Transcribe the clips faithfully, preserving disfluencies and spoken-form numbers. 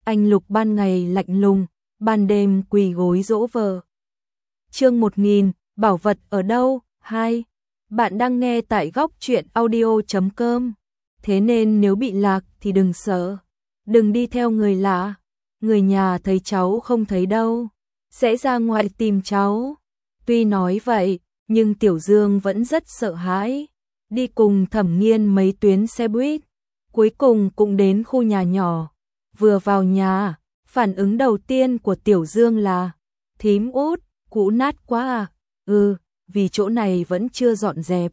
anh Lục ban ngày lạnh lùng, ban đêm quỳ gối dỗ vợ. Chương một nghìn, bảo vật ở đâu? hai. Bạn đang nghe tại góc truyện audio chấm com. Thế nên nếu bị lạc thì đừng sợ, đừng đi theo người lạ. Người nhà thấy cháu không thấy đâu, sẽ ra ngoài tìm cháu. Tuy nói vậy, nhưng Tiểu Dương vẫn rất sợ hãi. Đi cùng Thẩm Nghiên mấy tuyến xe buýt, cuối cùng cũng đến khu nhà nhỏ. Vừa vào nhà, phản ứng đầu tiên của Tiểu Dương là: thím Út, cũ nát quá à? Ừ, vì chỗ này vẫn chưa dọn dẹp,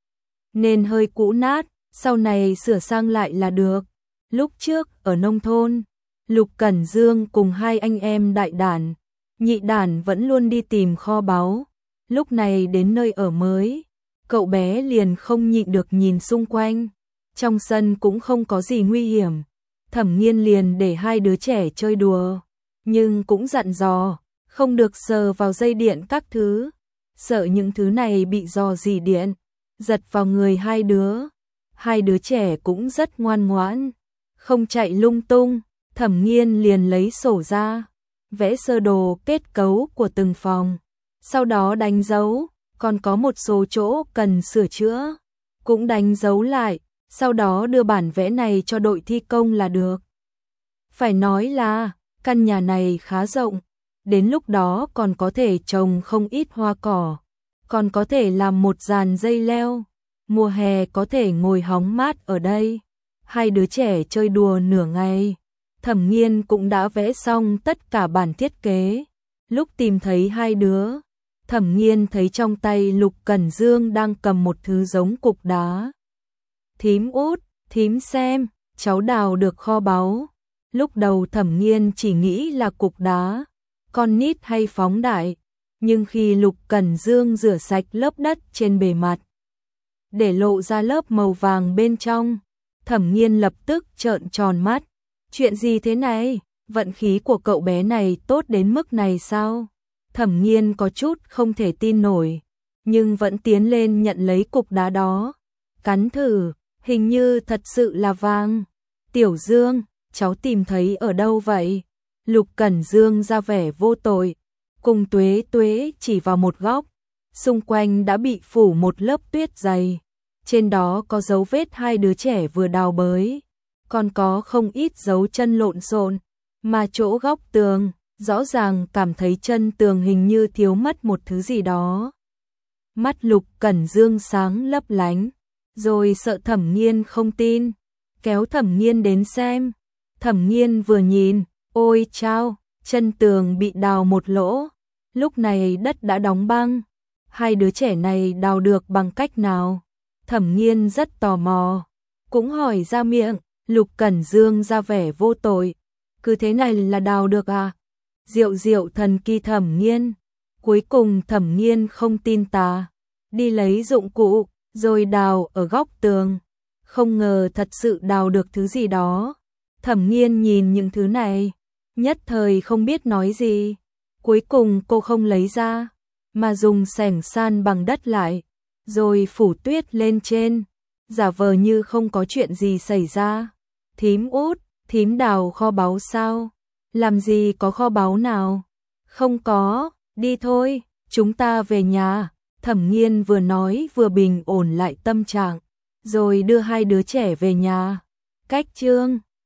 nên hơi cũ nát, sau này sửa sang lại là được. Lúc trước, ở nông thôn, Lục Cẩn Dương cùng hai anh em đại đản, nhị đản vẫn luôn đi tìm kho báu. Lúc này đến nơi ở mới, cậu bé liền không nhịn được nhìn xung quanh. Trong sân cũng không có gì nguy hiểm. Thẩm Nghiên liền để hai đứa trẻ chơi đùa, nhưng cũng dặn dò, không được sờ vào dây điện các thứ, sợ những thứ này bị rò rỉ điện, giật vào người hai đứa. Hai đứa trẻ cũng rất ngoan ngoãn, không chạy lung tung. Thẩm Nghiên liền lấy sổ ra, vẽ sơ đồ kết cấu của từng phòng, sau đó đánh dấu, còn có một số chỗ cần sửa chữa, cũng đánh dấu lại, sau đó đưa bản vẽ này cho đội thi công là được. Phải nói là, căn nhà này khá rộng, đến lúc đó còn có thể trồng không ít hoa cỏ, còn có thể làm một dàn dây leo, mùa hè có thể ngồi hóng mát ở đây. Hai đứa trẻ chơi đùa nửa ngày, Thẩm Nghiên cũng đã vẽ xong tất cả bản thiết kế. Lúc tìm thấy hai đứa, Thẩm Nghiên thấy trong tay Lục Cẩn Dương đang cầm một thứ giống cục đá. Thím Út, thím xem, cháu đào được kho báu. Lúc đầu Thẩm Nghiên chỉ nghĩ là cục đá, con nít hay phóng đại, nhưng khi Lục Cẩn Dương rửa sạch lớp đất trên bề mặt, để lộ ra lớp màu vàng bên trong, Thẩm Nghiên lập tức trợn tròn mắt. Chuyện gì thế này? Vận khí của cậu bé này tốt đến mức này sao? Thẩm Nghiên có chút không thể tin nổi, nhưng vẫn tiến lên nhận lấy cục đá đó. Cắn thử, hình như thật sự là vàng. Tiểu Dương, cháu tìm thấy ở đâu vậy? Lục Cẩn Dương ra vẻ vô tội, cùng Tuế Tuế chỉ vào một góc, xung quanh đã bị phủ một lớp tuyết dày. Trên đó có dấu vết hai đứa trẻ vừa đào bới, còn có không ít dấu chân lộn xộn, mà chỗ góc tường, rõ ràng cảm thấy chân tường hình như thiếu mất một thứ gì đó. Mắt Lục Cẩn Dương sáng lấp lánh, rồi sợ Thẩm Nghiên không tin, kéo Thẩm Nghiên đến xem. Thẩm Nghiên vừa nhìn, ôi chao, chân tường bị đào một lỗ, lúc này đất đã đóng băng. Hai đứa trẻ này đào được bằng cách nào? Thẩm Nghiên rất tò mò, cũng hỏi ra miệng. Lục Cẩn Dương ra vẻ vô tội, cứ thế này là đào được à? Diệu diệu thần kỳ Thẩm Nghiên. Cuối cùng Thẩm Nghiên không tin tà, đi lấy dụng cụ, rồi đào ở góc tường. Không ngờ thật sự đào được thứ gì đó. Thẩm Nghiên nhìn những thứ này, nhất thời không biết nói gì. Cuối cùng cô không lấy ra, mà dùng xẻng san bằng đất lại, rồi phủ tuyết lên trên, giả vờ như không có chuyện gì xảy ra. Thím Út, thím đào kho báu sao? Làm gì có kho báu nào? Không có, đi thôi, chúng ta về nhà. Thẩm Nghiên vừa nói vừa bình ổn lại tâm trạng, rồi đưa hai đứa trẻ về nhà. Cách chương